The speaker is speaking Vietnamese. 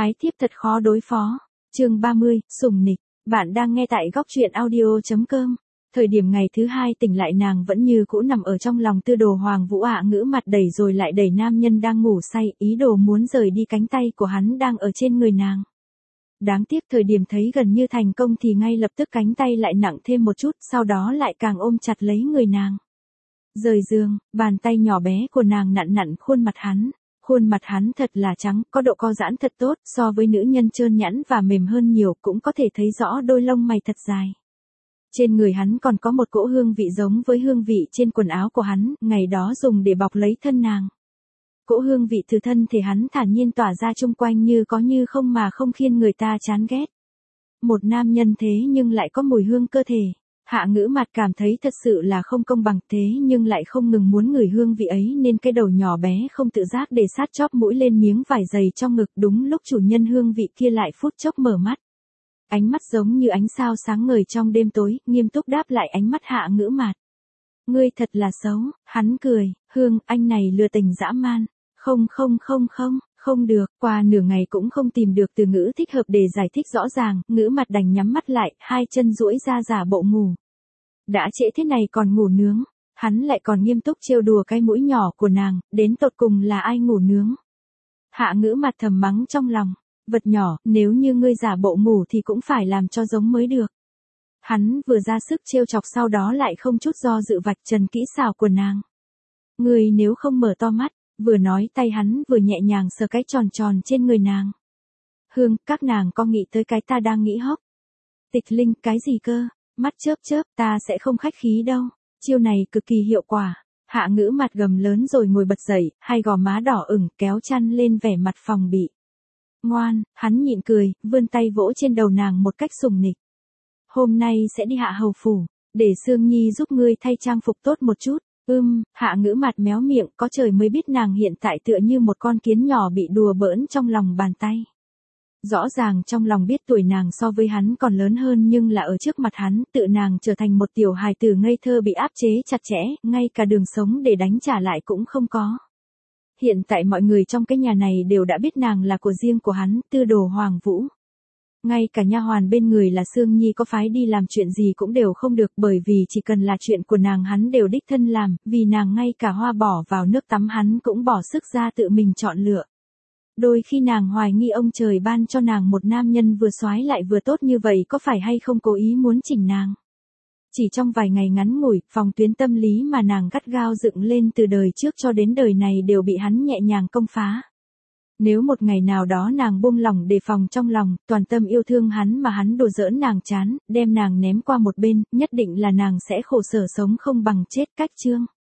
Ái thiếp thật khó đối phó. Chương 30, sủng nịch. Bạn đang nghe tại góc truyện audio.com. Thời điểm ngày thứ hai tỉnh lại nàng vẫn như cũ nằm ở trong lòng Tư Đồ Hoàng Vũ ạ, ngữ mặt đẩy rồi lại đẩy nam nhân đang ngủ say, ý đồ muốn rời đi cánh tay của hắn đang ở trên người nàng. Đáng tiếc thời điểm thấy gần như thành công thì ngay lập tức cánh tay lại nặng thêm một chút, sau đó lại càng ôm chặt lấy người nàng. Rời giường, bàn tay nhỏ bé của nàng nặn nặn khuôn mặt hắn. Khuôn mặt hắn thật là trắng, có độ co giãn thật tốt, so với nữ nhân trơn nhẵn và mềm hơn nhiều, cũng có thể thấy rõ đôi lông mày thật dài. Trên người hắn còn có một cỗ hương vị giống với hương vị trên quần áo của hắn, ngày đó dùng để bọc lấy thân nàng. Cỗ hương vị từ thân thể hắn thản nhiên tỏa ra chung quanh như có như không mà không khiến người ta chán ghét. Một nam nhân thế nhưng lại có mùi hương cơ thể. Hạ Ngữ Mạt cảm thấy thật sự là không công bằng, thế nhưng lại không ngừng muốn ngửi hương vị ấy nên cái đầu nhỏ bé không tự giác để sát chóp mũi lên miếng vải dày trong ngực. Đúng lúc chủ nhân hương vị kia lại phút chốc mở mắt. Ánh mắt giống như ánh sao sáng ngời trong đêm tối, nghiêm túc đáp lại ánh mắt Hạ Ngữ Mạt. Ngươi thật là xấu. Hắn cười, Hương, anh này lừa tình dã man. Không được, qua nửa ngày cũng không tìm được từ ngữ thích hợp để giải thích rõ ràng, Ngữ Mạt đành nhắm mắt lại, hai chân duỗi ra giả bộ ngủ. Đã trễ thế này còn ngủ nướng, hắn lại còn nghiêm túc trêu đùa cái mũi nhỏ của nàng, đến tột cùng là ai ngủ nướng. Hạ Ngữ Mạt thầm mắng trong lòng, vật nhỏ, nếu như ngươi giả bộ ngủ thì cũng phải làm cho giống mới được. Hắn vừa ra sức trêu chọc sau đó lại không chút do dự vạch trần kỹ xảo của nàng. Ngươi nếu không mở to mắt. Vừa nói tay hắn vừa nhẹ nhàng sờ cái tròn tròn trên người nàng. Hương, các nàng có nghĩ tới cái ta đang nghĩ hốc. Tịch Linh, cái gì cơ? Mắt chớp chớp, ta sẽ không khách khí đâu. Chiêu này cực kỳ hiệu quả. Hạ Ngữ Mạt gầm lớn rồi ngồi bật dậy, hai gò má đỏ ửng kéo chăn lên vẻ mặt phòng bị. Ngoan, hắn nhịn cười, vươn tay vỗ trên đầu nàng một cách sủng nịch. Hôm nay sẽ đi Hạ hầu phủ, để Sương Nhi giúp ngươi thay trang phục tốt một chút. Hạ Ngữ Mạt méo miệng, có trời mới biết nàng hiện tại tựa như một con kiến nhỏ bị đùa bỡn trong lòng bàn tay. Rõ ràng trong lòng biết tuổi nàng so với hắn còn lớn hơn nhưng là ở trước mặt hắn, tự nàng trở thành một tiểu hài tử ngây thơ bị áp chế chặt chẽ, ngay cả đường sống để đánh trả lại cũng không có. Hiện tại mọi người trong cái nhà này đều đã biết nàng là của riêng của hắn, Tư Đồ Hoàng Vũ. Ngay cả nha hoàn bên người là Sương Nhi có phái đi làm chuyện gì cũng đều không được, bởi vì chỉ cần là chuyện của nàng hắn đều đích thân làm, vì nàng ngay cả hoa bỏ vào nước tắm hắn cũng bỏ sức ra tự mình chọn lựa. Đôi khi nàng hoài nghi ông trời ban cho nàng một nam nhân vừa soái lại vừa tốt như vậy có phải hay không cố ý muốn chỉnh nàng. Chỉ trong vài ngày ngắn ngủi, phòng tuyến tâm lý mà nàng gắt gao dựng lên từ đời trước cho đến đời này đều bị hắn nhẹ nhàng công phá. Nếu một ngày nào đó nàng buông lỏng đề phòng trong lòng, toàn tâm yêu thương hắn mà hắn đùa giỡn nàng chán, đem nàng ném qua một bên, nhất định là nàng sẽ khổ sở sống không bằng chết. Cách chương